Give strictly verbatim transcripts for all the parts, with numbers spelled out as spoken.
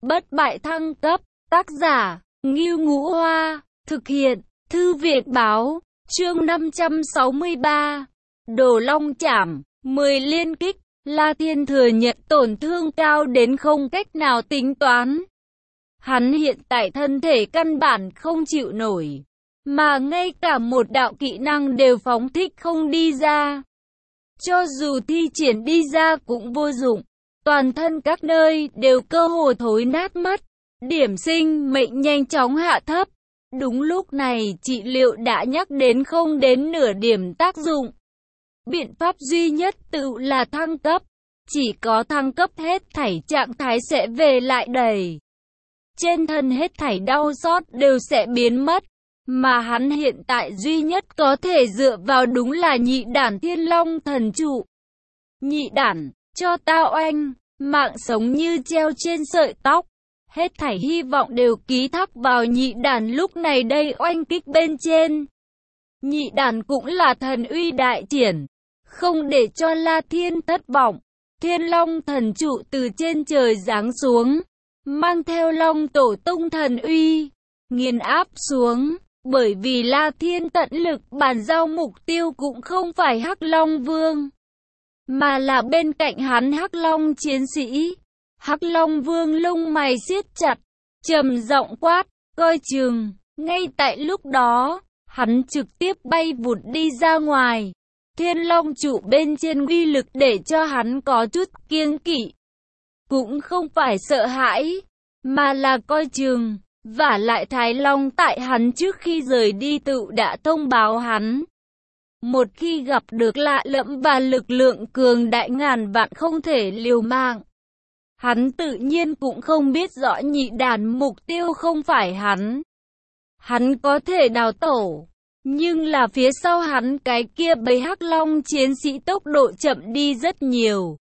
Bất bại thăng cấp, tác giả, Ngưu Ngũ Hoa, thực hiện, Thư viện báo, chương năm trăm sáu mươi ba, Đồ Long Chảm, mười liên kích, La Thiên thừa nhận tổn thương cao đến không cách nào tính toán. Hắn hiện tại thân thể căn bản không chịu nổi, mà ngay cả một đạo kỹ năng đều phóng thích không đi ra. Cho dù thi triển đi ra cũng vô dụng, toàn thân các nơi đều cơ hồ thối nát mất, điểm sinh mệnh nhanh chóng hạ thấp. Đúng lúc này trị liệu đã nhắc đến không đến nửa điểm tác dụng. Biện pháp duy nhất tự là thăng cấp, chỉ có thăng cấp hết thảy trạng thái sẽ về lại đầy. Trên thân hết thảy đau xót đều sẽ biến mất, mà hắn hiện tại duy nhất có thể dựa vào đúng là nhị đản Thiên Long thần trụ. Nhị đản, cho tao oanh, mạng sống như treo trên sợi tóc. Hết thảy hy vọng đều ký thác vào nhị đản lúc này đây oanh kích bên trên. Nhị đản cũng là thần uy đại triển, không để cho La Thiên thất vọng. Thiên Long thần trụ từ trên trời giáng xuống, mang theo Long tổ tung thần uy, nghiền áp xuống. Bởi vì La Thiên tận lực bàn giao mục tiêu cũng không phải Hắc Long Vương, mà là bên cạnh hắn Hắc Long chiến sĩ. Hắc Long Vương lông mày siết chặt, trầm giọng quát, coi chừng. Ngay tại lúc đó, hắn trực tiếp bay vụt đi ra ngoài. Thiên Long trụ bên trên uy lực để cho hắn có chút kiêng kỵ. Cũng không phải sợ hãi, mà là coi chừng. Vả lại Thái Long tại hắn trước khi rời đi tự đã thông báo hắn. Một khi gặp được lạ lẫm và lực lượng cường đại ngàn vạn không thể liều mạng. Hắn tự nhiên cũng không biết rõ nhị đản mục tiêu không phải hắn. Hắn có thể đào tổ, nhưng là phía sau hắn cái kia bầy Hắc Long chiến sĩ tốc độ chậm đi rất nhiều.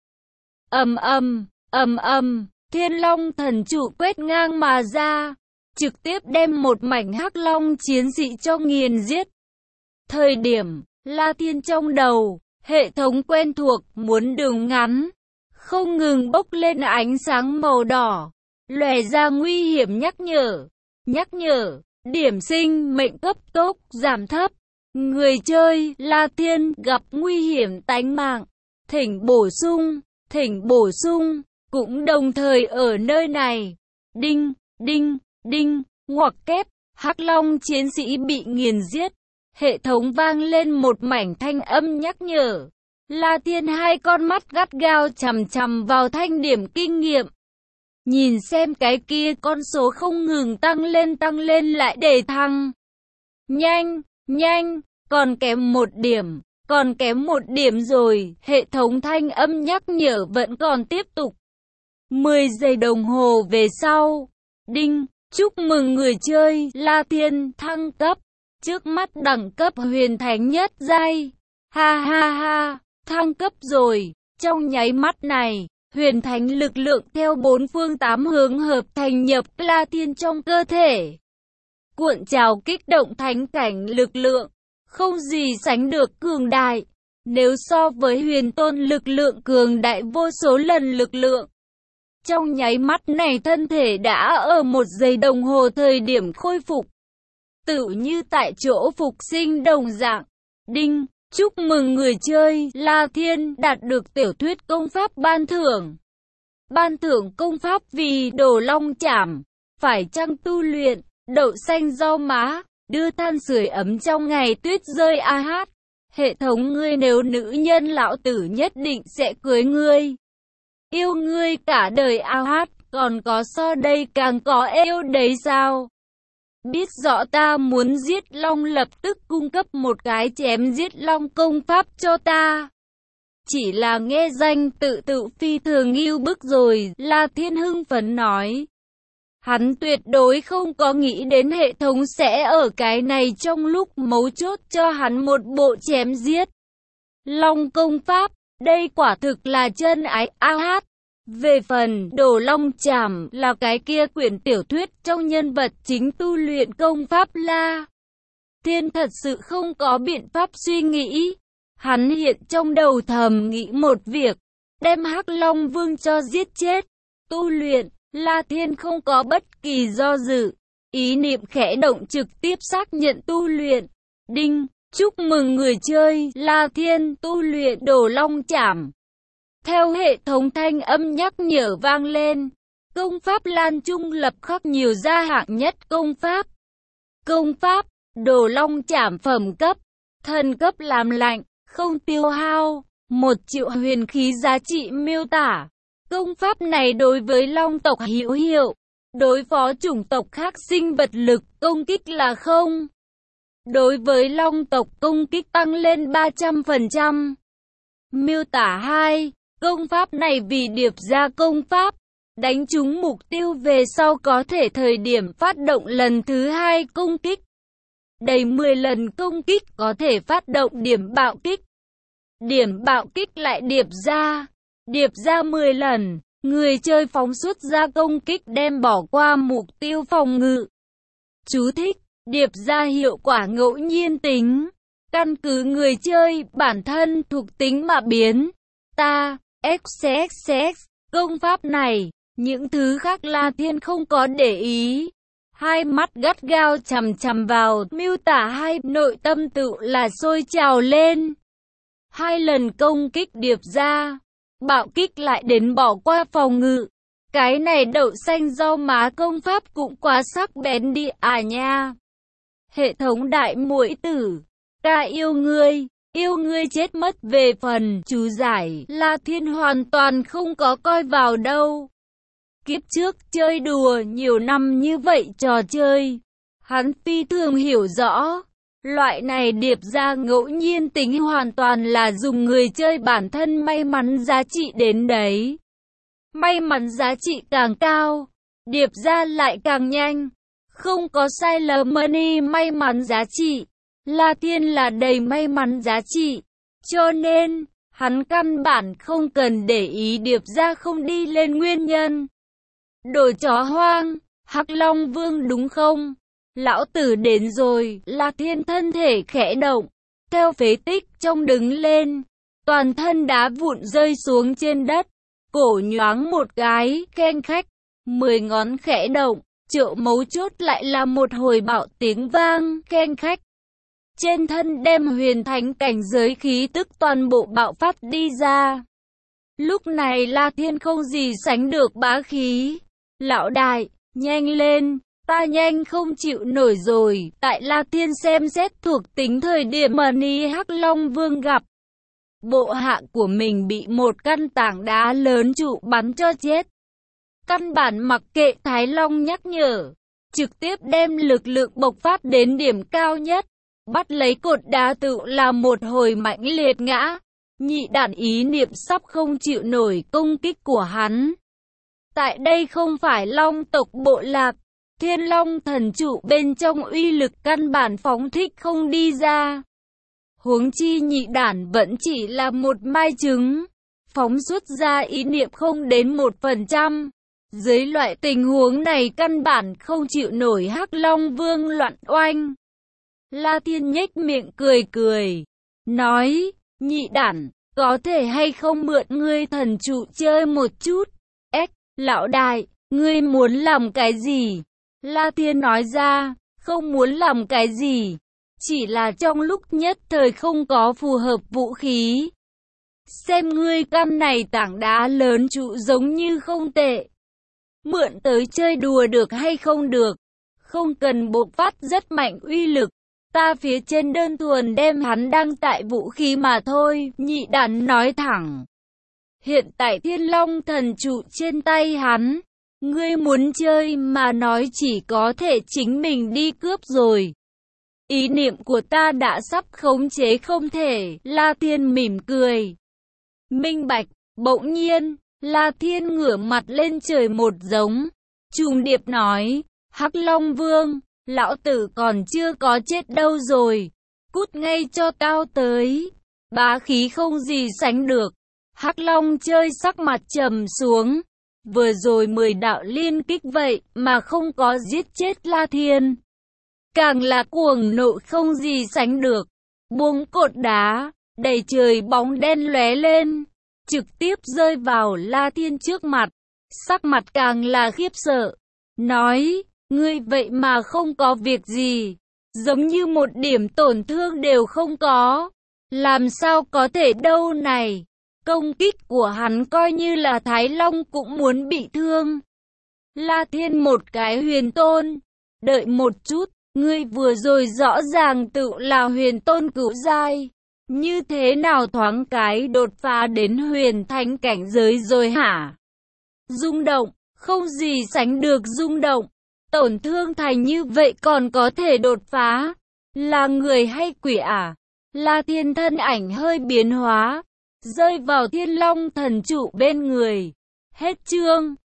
Ầm ầm, ầm ầm, Thiên Long thần trụ quét ngang mà ra, trực tiếp đem một mảnh Hắc Long chiến sĩ cho nghiền giết. Thời điểm, La Thiên trong đầu, hệ thống quen thuộc muốn đường ngắn, không ngừng bốc lên ánh sáng màu đỏ, lòe ra nguy hiểm nhắc nhở, nhắc nhở, điểm sinh mệnh cấp tốc giảm thấp. Người chơi, La Thiên gặp nguy hiểm tánh mạng, thỉnh bổ sung, thỉnh bổ sung, cũng đồng thời ở nơi này. Đinh, đinh. Đinh, ngoặc kép, Hắc Long chiến sĩ bị nghiền giết. Hệ thống vang lên một mảnh thanh âm nhắc nhở. La Thiên hai con mắt gắt gao chằm chằm vào thanh điểm kinh nghiệm. Nhìn xem cái kia con số không ngừng tăng lên tăng lên lại để thăng. Nhanh, nhanh, còn kém một điểm, còn kém một điểm rồi. Hệ thống thanh âm nhắc nhở vẫn còn tiếp tục. mười giây đồng hồ về sau. Đinh. Chúc mừng người chơi, La Thiên thăng cấp, trước mắt đẳng cấp huyền thánh nhất giai. Ha ha ha, thăng cấp rồi. Trong nháy mắt này, huyền thánh lực lượng theo bốn phương tám hướng hợp thành nhập La Thiên trong cơ thể. Cuộn trào kích động thánh cảnh lực lượng, không gì sánh được cường đại. Nếu so với huyền tôn lực lượng cường đại vô số lần lực lượng. Trong nháy mắt này thân thể đã ở một giây đồng hồ thời điểm khôi phục. Tự như tại chỗ phục sinh đồng dạng. Đinh, chúc mừng người chơi, La Thiên đạt được tiểu thuyết công pháp ban thưởng. Ban thưởng công pháp vì Đồ Long Chảm, phải chăng tu luyện, đậu xanh rau má, đưa than sưởi ấm trong ngày tuyết rơi a hát. Hệ thống ngươi nếu nữ nhân lão tử nhất định sẽ cưới ngươi. Yêu ngươi cả đời a hát, còn có so đây càng có yêu đấy sao? Biết rõ ta muốn giết long lập tức cung cấp một cái chém giết long công pháp cho ta. Chỉ là nghe danh tự tự phi thường yêu bức rồi, La Thiên hưng phấn nói. Hắn tuyệt đối không có nghĩ đến hệ thống sẽ ở cái này trong lúc mấu chốt cho hắn một bộ chém giết long công pháp. Đây quả thực là chân ái a hát. Về phần Đồ Long Chảm là cái kia quyển tiểu thuyết trong nhân vật chính tu luyện công pháp La Thiên thật sự không có biện pháp suy nghĩ. Hắn hiện trong đầu thầm nghĩ một việc, đem Hắc Long Vương cho giết chết. Tu luyện La Thiên không có bất kỳ do dự, ý niệm khẽ động trực tiếp xác nhận tu luyện. Đinh, chúc mừng người chơi, La Thiên tu luyện Đồ Long Chảm. Theo hệ thống thanh âm nhắc nhở vang lên, công pháp Lan Trung lập khắc nhiều gia hạng nhất công pháp. Công pháp, Đồ Long Chảm phẩm cấp, thần cấp làm lạnh, không tiêu hao, một triệu huyền khí giá trị miêu tả. Công pháp này đối với Long tộc hữu hiệu, đối phó chủng tộc khác sinh vật lực công kích là không. Đối với Long tộc công kích tăng lên ba trăm phần trăm. Miêu tả hai, công pháp này vì điệp ra công pháp, đánh trúng mục tiêu về sau có thể thời điểm phát động lần thứ hai công kích. Đầy mười lần công kích có thể phát động điểm bạo kích. Điểm bạo kích lại điệp ra. Điệp ra mười lần, người chơi phóng xuất ra công kích đem bỏ qua mục tiêu phòng ngự. Chú thích, điệp ra hiệu quả ngẫu nhiên tính, căn cứ người chơi, bản thân, thuộc tính mà biến. Ta, xx xx, công pháp này, những thứ khác La Thiên không có để ý. Hai mắt gắt gao chằm chằm vào, miêu tả hai, nội tâm tự là sôi trào lên. Hai lần công kích điệp ra, bạo kích lại đến bỏ qua phòng ngự. Cái này đậu xanh rau má công pháp cũng quá sắc bén đi à nha. Hệ thống đại muội tử, ca yêu ngươi, yêu ngươi chết mất về phần. Chú giải, La Thiên hoàn toàn không có coi vào đâu. Kiếp trước chơi đùa nhiều năm như vậy trò chơi, hắn phi thường hiểu rõ. Loại này điệp ra ngẫu nhiên tính hoàn toàn là dùng người chơi bản thân may mắn giá trị đến đấy. May mắn giá trị càng cao, điệp ra lại càng nhanh. Không có sai lầm money may mắn giá trị. La Thiên là đầy may mắn giá trị. Cho nên, hắn căn bản không cần để ý điệp ra không đi lên nguyên nhân. Đồ chó hoang, Hắc Long Vương đúng không? Lão tử đến rồi, La Thiên thân thể khẽ động, theo phế tích trong đứng lên, toàn thân đá vụn rơi xuống trên đất, cổ nhoáng một cái, keng khách, mười ngón khẽ động, triệu mấu chốt lại là một hồi bạo tiếng vang, keng khách. Trên thân đem huyền thánh cảnh giới khí tức toàn bộ bạo phát đi ra. Lúc này La Thiên không gì sánh được bá khí. Lão đại, nhanh lên! Ta nhanh không chịu nổi rồi. Tại La Thiên xem xét thuộc tính thời điểm Mani Hắc Long Vương gặp bộ hạ của mình bị một căn tảng đá lớn trụ bắn cho chết. Căn bản mặc kệ Thái Long nhắc nhở, trực tiếp đem lực lượng bộc phát đến điểm cao nhất, bắt lấy cột đá tự là một hồi mãnh liệt ngã. Nhị đản ý niệm sắp không chịu nổi công kích của hắn. Tại đây không phải Long tộc bộ lạc. Thiên Long thần trụ bên trong uy lực căn bản phóng thích không đi ra. Huống chi nhị đản vẫn chỉ là một mai trứng, phóng xuất ra ý niệm không đến một phần trăm. Dưới loại tình huống này căn bản không chịu nổi Hắc Long Vương loạn oanh. La Thiên nhếch miệng cười cười, nói, nhị đản, có thể hay không mượn ngươi thần trụ chơi một chút? Ếch, lão đại, ngươi muốn làm cái gì? La Thiên nói ra, không muốn làm cái gì, chỉ là trong lúc nhất thời không có phù hợp vũ khí. Xem ngươi căn này tảng đá lớn trụ giống như không tệ. Mượn tới chơi đùa được hay không được, không cần bộc phát rất mạnh uy lực. Ta phía trên đơn thuần đem hắn đăng tại vũ khí mà thôi, nhị đản nói thẳng. Hiện tại Thiên Long thần trụ trên tay hắn. Ngươi muốn chơi mà nói chỉ có thể chính mình đi cướp rồi. Ý niệm của ta đã sắp khống chế không thể. La Thiên mỉm cười. Minh bạch, bỗng nhiên, La Thiên ngửa mặt lên trời một giống. Trùng điệp nói, Hắc Long Vương, lão tử còn chưa có chết đâu rồi. Cút ngay cho cao tới. Bá khí không gì sánh được. Hắc Long chơi sắc mặt trầm xuống. Vừa rồi mười đạo liên kích vậy mà không có giết chết La Thiên. Càng là cuồng nộ không gì sánh được. Buông cột đá, đầy trời bóng đen lóe lên, trực tiếp rơi vào La Thiên trước mặt. sắc mặt càng là khiếp sợ, nói, ngươi vậy mà không có việc gì, giống như một điểm tổn thương đều không có, làm sao có thể đâu này, công kích của hắn coi như là Thái Long cũng muốn bị thương. La Thiên một cái huyền tôn, đợi một chút, ngươi vừa rồi rõ ràng tự là huyền tôn cửu giai, như thế nào thoáng cái đột phá đến huyền thánh cảnh giới rồi hả? Rung động, không gì sánh được rung động, tổn thương thành như vậy còn có thể đột phá, là người hay quỷ à? La Thiên thân ảnh hơi biến hóa, rơi vào Thiên Long thần trụ bên người. Hết chương.